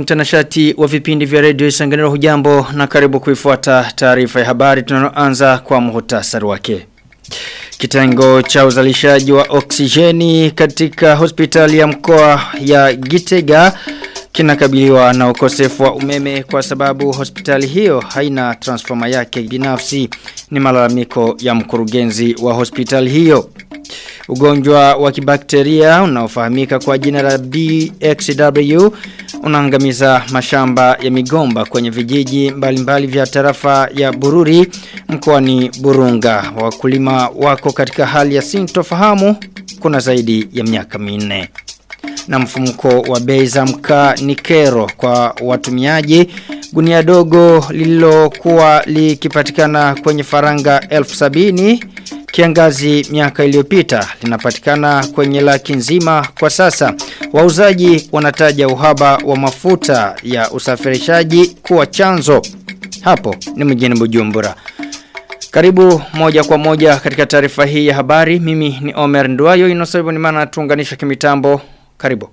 mtanashati wa vipindi vya Radio Isanganiro, hujambo na karibu kuifuata taarifa ya habari. Tunaanza kwa muhtasari wake. Kitengo cha uzalishaji wa oksijeni katika hospitali ya mkoa ya Gitega kinakabiliwa na ukosefu wa umeme kwa sababu hospitali hiyo haina transformer yake binafsi. Ni malalamiko ya mkurugenzi wa hospitali hiyo. Ugonjwa wa kibakteria unaofahamika kwa jina la BXW unaangamiza mashamba ya migomba kwenye vijiji mbalimbali vya tarafa ya Bururi mkoani Burunga. Wakulima wako katika hali ya sintofahamu kuna zaidi ya miaka 4. Na mfumuko wa bei za mkaa ni kero kwa watumiaji. Gunia dogo lililokuwa likipatikana kwenye faranga 70,000 kiangazi miaka iliyopita linapatikana kwenye laki nzima kwa sasa. Wauzaji wanataja uhaba wa mafuta ya usafirishaji kuwa chanzo. Hapo ni mjini Bujumbura. Karibu moja kwa moja katika taarifa hii ya habari. Mimi ni Omer Nduwayo, inosoibu ni maana tuunganisha kimitambo. Karibu.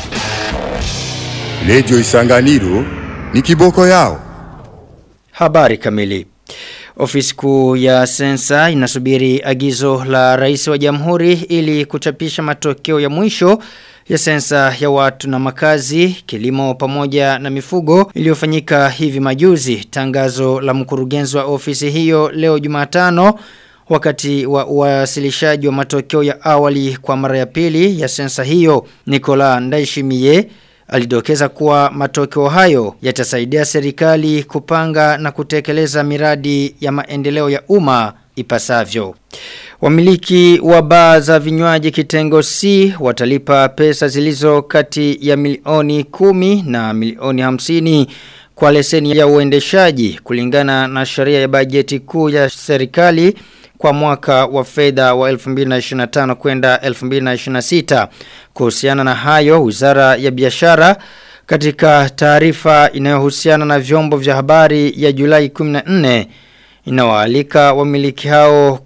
Radio Isanganiro ni kiboko yao. Habari kamili. Ofisi kuu ya sensa inasubiri agizo la rais wa jamhuri ili kuchapisha matokeo ya mwisho ya sensa ya watu na makazi, kilimo pamoja na mifugo iliyofanyika hivi majuzi. Tangazo la mkurugenzi wa ofisi hiyo leo Jumatano wakati wa uwasilishaji wa matokeo ya awali kwa mara ya pili ya sensa hiyo. Nicola Ndaishimiye alidokeza kuwa matokeo hayo yatasaidia serikali kupanga na kutekeleza miradi ya maendeleo ya umma ipasavyo. Wamiliki wa baa za vinywaji kitengo C watalipa pesa zilizo kati ya milioni 10 na milioni 50 kwa leseni ya uendeshaji kulingana na sheria ya bajeti kuu ya serikali kwa mwaka wa fedha wa 2025 kwenda 2026. Kuhusiana na hayo, Wizara ya Biashara katika taarifa inayohusiana na vyombo vya habari ya Julai 14 inawaalika wamiliki hao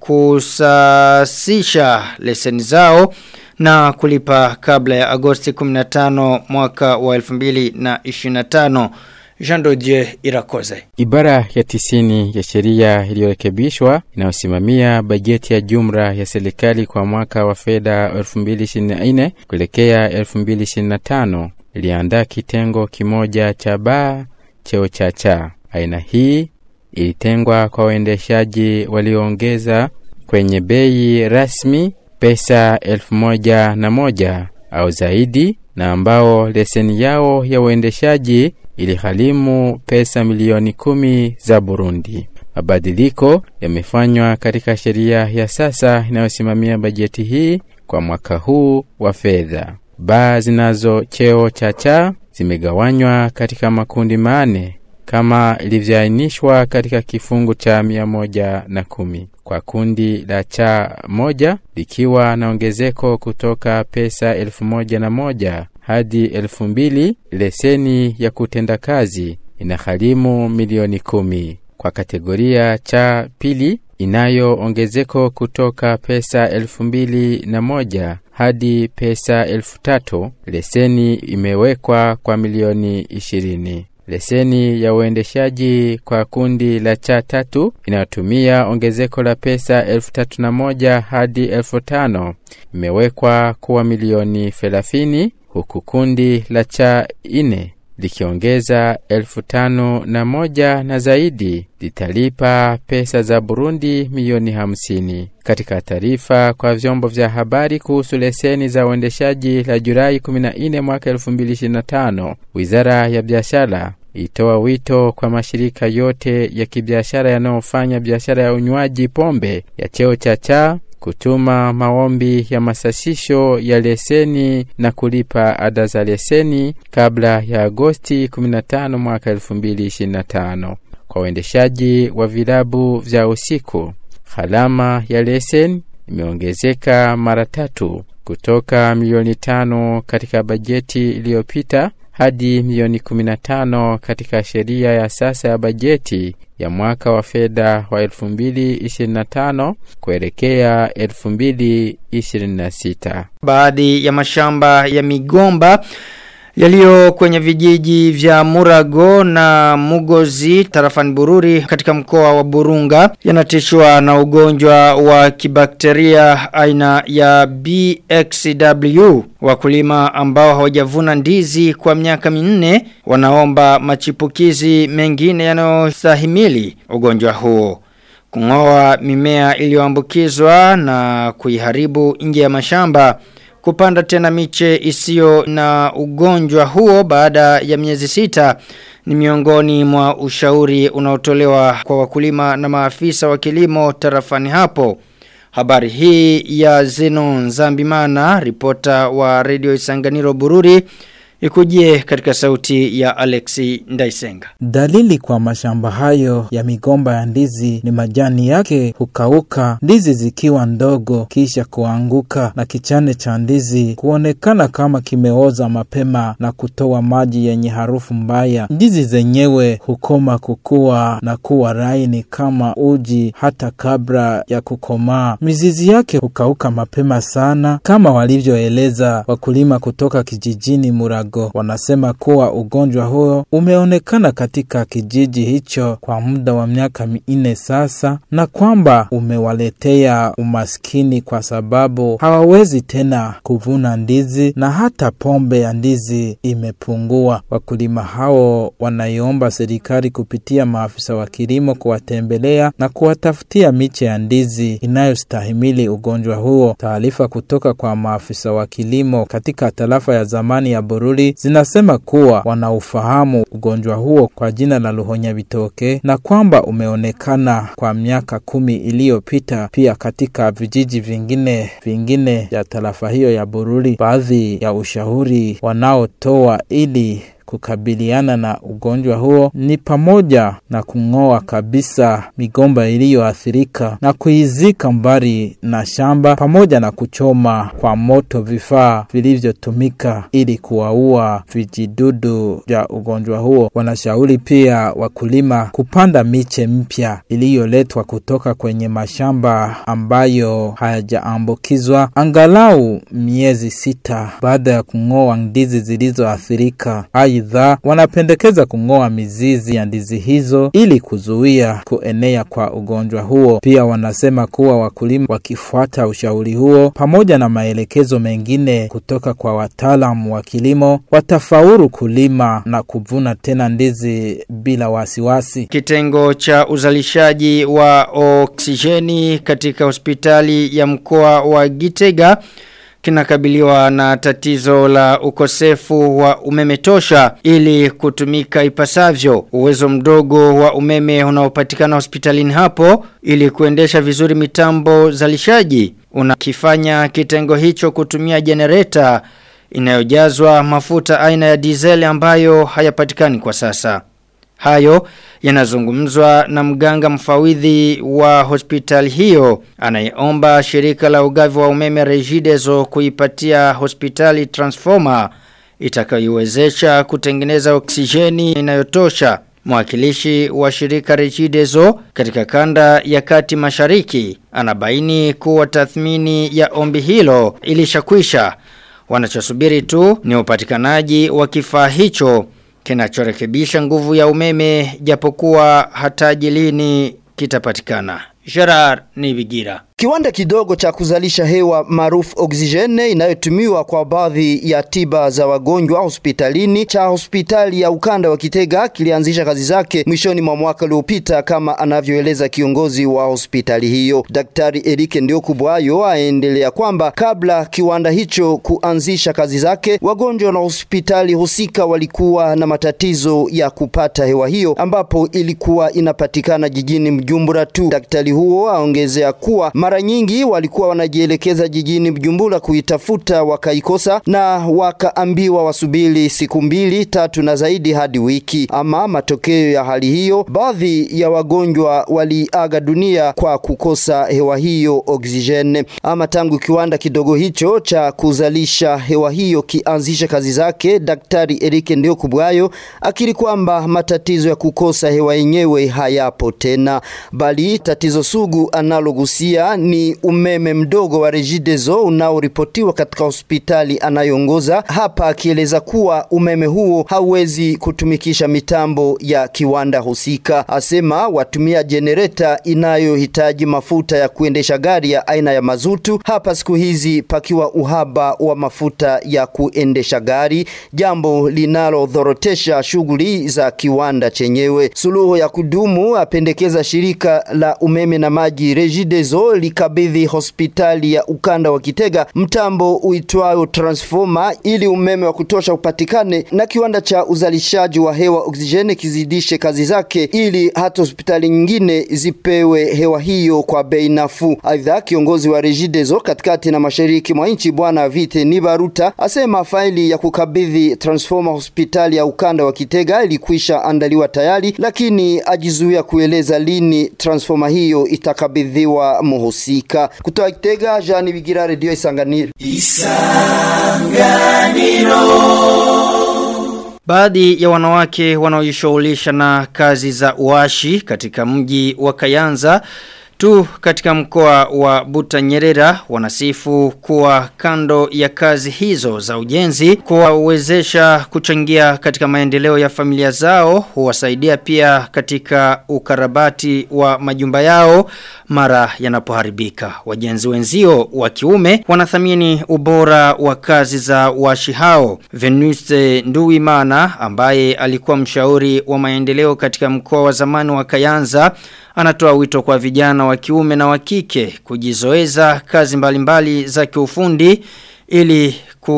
kusasisha leseni zao na kulipa kabla ya Agosti 15 mwaka wa 2025. Jean Dodier Irakoze. Ibara ya 90 ya sheria iliyorekebishwa inayosimamia bajeti ya jumla ya serikali kwa mwaka wa fedha 2024 kuelekea 2025 iliandaa kitengo kimoja cha baa cheo cha. Aina hii ilitengwa kwa waendeshaji walioongeza kwenye bei rasmi pesa 1,001 au zaidi na ambao leseni yao ya uendeshaji iligharimu pesa milioni 10 za Burundi. Mabadiliko yamefanywa katika sheria ya sasa inayosimamia bajeti hii kwa mwaka huu wa fedha. Baa zinazo cheo cha zimegawanywa katika makundi 4 kama ilivyoainishwa katika kifungu cha 110. Kwa kundi la cha moja likiwa na ongezeko kutoka pesa 1,001 hadi 2,000, leseni ya kutenda kazi inagharimu milioni 10. Kwa kategoria cha pili inayo ongezeko kutoka pesa 2,001 hadi pesa 3,000, leseni imewekwa kwa milioni 20. Leseni ya uendeshaji kwa kundi la cha tatu inayotumia ongezeko la pesa 3,001 hadi 5,000 imewekwa kuwa milioni 30, huku kundi la cha 4 likiongeza 5,001 na zaidi litalipa pesa za Burundi milioni 50. Katika taarifa kwa vyombo vya habari kuhusu leseni za uendeshaji la Julai 14 mwaka 2025, Wizara ya Biashara itoa wito kwa mashirika yote ya kibiashara yanayofanya biashara ya unywaji pombe ya cheo cha kutuma maombi ya masasisho ya leseni na kulipa ada za leseni kabla ya Agosti 15 mwaka 2025. Kwa uendeshaji wa vilabu vya usiku, gharama ya leseni imeongezeka mara 3 kutoka milioni 5 katika bajeti iliyopita hadi milioni 15 katika sheria ya sasa ya bajeti ya mwaka wa fedha wa 2025 kuelekea 2026. Baadhi ya mashamba ya migomba yaliyo kwenye vijiji vya Murago na Mugozi tarafani Bururi katika mkoa wa Burunga yanatishwa na ugonjwa wa kibakteria aina ya BXW. Wakulima ambao hawajavuna ndizi kwa miaka 4 wanaomba machipukizi mengine yanayostahimili ugonjwa huo. Kung'oa mimea iliyoambukizwa na kuiharibu nje ya mashamba, kupanda tena miche isiyo na ugonjwa huo baada ya miezi 6 ni miongoni mwa ushauri unaotolewa kwa wakulima na maafisa wa kilimo tarafani hapo. Habari hii ya Zenon Zambimana, ripota wa Radio Isanganiro Bururi, ikujie katika sauti ya Alexi Ndaisenga. Dalili kwa mashamba hayo ya migomba ya ndizi ni majani yake hukauka, ndizi zikiwa ndogo kisha kuanguka na kichane cha ndizi kuonekana kama kimeoza mapema na kutoa maji yenye harufu mbaya. Ndizi zenyewe hukoma kukua na kuwa laini kama uji hata kabla ya kukomaa. Mizizi yake hukauka mapema sana kama walivyoeleza wakulima kutoka kijijini Murago. Wanasema kuwa ugonjwa huo umeonekana katika kijiji hicho kwa muda wa miaka 4 sasa na kwamba umewaletea umaskini kwa sababu hawawezi tena kuvuna ndizi na hata pombe ya ndizi imepungua. Wakulima hao wanaiomba serikali kupitia maafisa wa kilimo kuwatembelea na kuwatafutia miche ya ndizi inayostahimili ugonjwa huo. Taarifa kutoka kwa maafisa wa kilimo katika tarafa ya zamani ya Bururi zinasema kuwa wanaufahamu ugonjwa huo kwa jina la Ruhonyabitoke na kwamba umeonekana kwa miaka 10 iliyopita pia katika vijiji vingine ya tarafa hiyo ya Bururi. Baadhi ya ushauri wanaotoa ili kukabiliana na ugonjwa huo ni pamoja na kung'oa kabisa migomba iliyoathirika na kuizika mbali na shamba pamoja na kuchoma kwa moto vifaa vilivyotumika ili kuwaua vijidudu vya ugonjwa huo. Wanashauri pia wakulima kupanda miche mpya iliyoletwa kutoka kwenye mashamba ambayo hayajaambukizwa angalau miezi 6 baada ya kung'oa ndizi zilizoathirika. Aidha, wanapendekeza kung'oa mizizi ya ndizi hizo ili kuzuia kuenea kwa ugonjwa huo. Pia wanasema kuwa wakulima wakifuata ushauri huo pamoja na maelekezo mengine kutoka kwa wataalamu wa kilimo watafaulu kulima na kuvuna tena ndizi bila wasiwasi. Kitengo cha uzalishaji wa oksijeni katika hospitali ya mkoa wa Gitega kinakabiliwa na tatizo la ukosefu wa umeme tosha ili kutumika ipasavyo. Uwezo mdogo wa umeme unaopatikana hospitalini hapo ili kuendesha vizuri mitambo zalishaji unakifanya kitengo hicho kutumia generator inayojazwa mafuta aina ya diesel ambayo hayapatikani kwa sasa. Hayo yanazungumzwa na mganga mfawidhi wa hospitali hiyo anayeomba shirika la ugavi wa umeme Regideso kuipatia hospitali transformer itakayoiwezesha kutengeneza oksijeni inayotosha. Mwakilishi wa shirika Regideso katika kanda ya kati mashariki anabaini kuwa tathmini ya ombi hilo ilishakwisha. Wanachosubiri tu ni upatikanaji wa kifaa hicho kinachorekebisha nguvu ya umeme japokuwa hataji lini kitapatikana. Gerard Nibigira. Kiwanda kidogo cha kuzalisha hewa maarufu oksijeni inayotumiwa kwa baadhi ya tiba za wagonjwa hospitalini cha hospitali ya ukanda wa Kitega kilianzisha kazi zake mwishoni mwa mwaka uliopita kama anavyoeleza kiongozi wa hospitali hiyo. Daktari Erike Ndiokubwayo aendelea kwamba kabla kiwanda hicho kuanzisha kazi zake wagonjwa na hospitali husika walikuwa na matatizo ya kupata hewa hiyo ambapo ilikuwa inapatikana jijini Bujumbura tu. Daktari huo aongezea kuwa mara nyingi walikuwa wanajielekeza jijini Bujumbura kuitafuta wakaikosa na wakaambiwa wasubiri siku 2, 3 na zaidi hadi wiki. Ama matokeo ya hali hiyo, baadhi ya wagonjwa waliaga dunia kwa kukosa hewa hiyo oksijeni. Ama tangu kiwanda kidogo hicho cha kuzalisha hewa hiyo kianzisha kazi zake, Daktari Erike Ndiokubwayo akiri kwamba matatizo ya kukosa hewa yenyewe hayapo tena, bali tatizo sugu analogusia ni umeme mdogo wa Regideso unaoripotiwa katika hospitali anayoongoza, hapa akieleza kuwa umeme huo hauwezi kutumikisha mitambo ya kiwanda husika. Asema watumia generator inayohitaji mafuta ya kuendesha gari ya aina ya mazutu, hapa siku hizi pakiwa uhaba wa mafuta ya kuendesha gari, jambo linalodhorotesha shughuli za kiwanda chenyewe. Suluhu ya kudumu apendekeza shirika la umeme na maji Regideso likabidhi hospitali ya ukanda wa Kitega mtambo uitwao transformer ili umeme wa kutosha upatikane na kiwanda cha uzalishaji wa hewa oksijeni kizidishe kazi zake ili hata hospitali nyingine zipewe hewa hiyo kwa bei nafuu. Aidha, kiongozi wa Regideso katikati na mashariki mwa nchi Bwana Vite Nibaruta asema faili ya kukabidhi transformer hospitali ya ukanda wa Kitega ilikwisha andaliwa tayari, lakini ajizuia kueleza lini transformer hiyo itakabidhiwa muhusika. Kutoka Kitega, Jean Bigira, Radio Isanganiro. Baadhi ya wanawake wanaojishughulisha na kazi za uashi katika mji wa Kayanza tu katika mkoa wa Butanyerera wanasifu kuwa kando ya kazi hizo za ujenzi kuwawezesha kuchangia katika maendeleo ya familia zao, huwasaidia pia katika ukarabati wa majumba yao mara yanapoharibika. Wajenzi wenzio wa kiume wanathamini ubora wa kazi za washi hao. Venuste Nduwimana ambaye alikuwa mshauri wa maendeleo katika mkoa wa zamani wa Kayanza anatoa wito kwa vijana wa kiume na wa kike kujizoeza kazi mbalimbali za kiufundi ili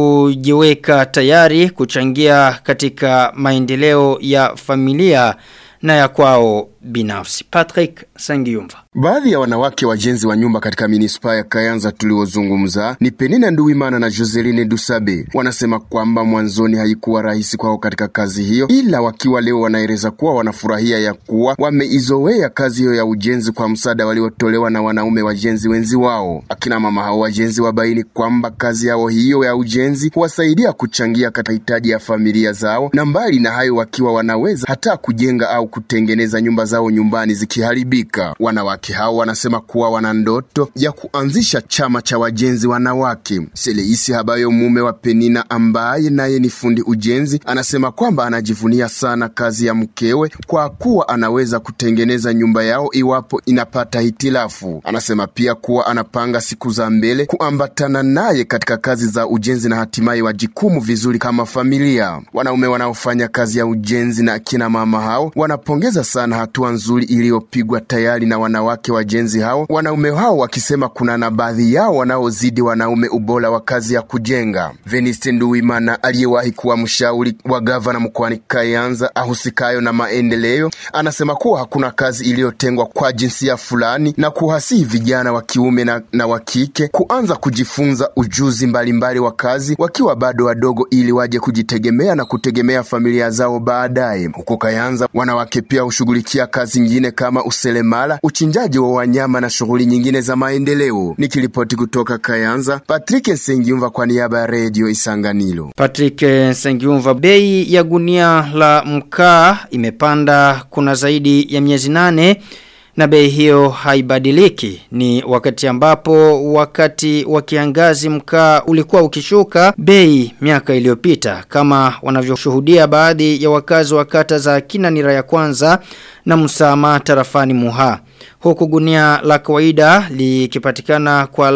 kujiweka tayari kuchangia katika maendeleo ya familia na ya kwao binafsi. Patrick Sangiyumva. Baadhi ya wanawake wajenzi wa nyumba katika minispa ya Kayanza tuliozungumza ni Penina Nduwimana na Joseline Dusabe. Wanasema kwamba mwanzoni haikuwa rahisi kwao katika kazi hiyo, ila wakiwa leo wanaeleza kuwa wanafurahia ya kuwa wameizoea kazi hiyo ya ujenzi kwa msaada waliotolewa na wanaume wajenzi wenzi wao. Akina mama hao wajenzi wabaini kwamba kazi yao hiyo ya ujenzi huwasaidia kuchangia katika hitaji ya familia zao, na mbali na hayo wakiwa wanaweza hata kujenga au kutengeneza nyumba zao nyumbani zikiharibika. Wanawake hao wanasema kuwa wana ndoto ya kuanzisha chama cha wajenzi wanawake. Seleisi Habayo, mume wa Penina ambaye naye ni fundi ujenzi, anasema kwamba anajivunia sana kazi ya mkewe kwa kuwa anaweza kutengeneza nyumba yao iwapo inapata hitilafu. Anasema pia kuwa anapanga siku za mbele kuambatana naye katika kazi za ujenzi na hatimaye wajikumu vizuri kama familia. Wanaume wanaofanya kazi ya ujenzi na akina mama hao wanapongeza sana hatua nzuri iliyopigwa tayari na wanawake wajenzi hao. Wanaume hao wakisema kuna na baadhi yao wanaozidi wanaume ubora wa kazi ya kujenga. Veniste Nduwimana aliyewahi kuwa mshauri wa gavana mkoani Kayanza ahusikayo na maendeleo anasema kuwa hakuna kazi iliyotengwa kwa jinsia fulani na kuhasihi vijana wa kiume na wa kike kuanza kujifunza ujuzi mbalimbali wa kazi wakiwa bado wadogo ili waje kujitegemea na kutegemea familia zao baadaye. Huko Kayanza wanawake pia hushughulikia kazi nyingine kama uselemala, uchinjaji wa wanyama na shughuli nyingine za maendeleo. Nikiripoti kutoka Kayanza, Patrick Sengiyumva kwa niaba ya Radio Isanganiro. Patrick Sengiyumva. Bei ya gunia la mkaa imepanda kuna zaidi ya miezi 8 na bei hiyo haibadiliki. Ni wakati ambapo wakati wa kiangazi mkaa ulikuwa ukishuka bei miaka iliyopita, kama wanavyoshuhudia baadhi ya wakazi wa kata za Kinanira ya kwanza na Musama tarafani Muha. Huku gunia la kawaida likipatikana kwa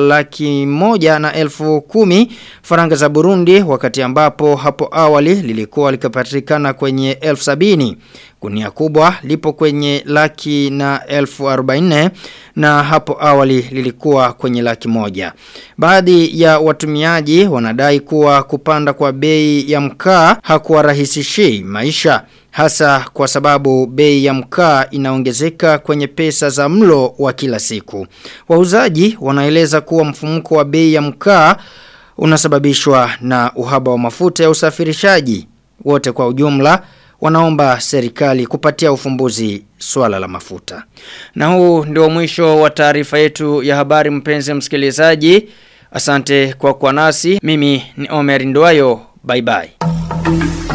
110,010 faranga za Burundi, wakati ambapo hapo awali lilikuwa likipatikana kwenye 70,000. Gunia kubwa lipo kwenye 140,000 na hapo awali lilikuwa kwenye 100,000. Baadhi ya watumiaji wanadai kuwa kupanda kwa bei ya mkaa hakuwarahisishii maisha, hasa kwa sababu bei ya mkaa inaongezeka kwenye pesa za mlo wa kila siku. Wauzaji wanaeleza kuwa mfumuko wa bei ya mkaa unasababishwa na uhaba wa mafuta ya usafirishaji. Wote kwa ujumla wanaomba serikali kupatia ufumbuzi swala la mafuta. Na huu ndio mwisho wa taarifa yetu ya habari, mpenzi msikilizaji. Asante kwa kuwa nasi. Mimi ni Omer Nduwayo. Bye bye.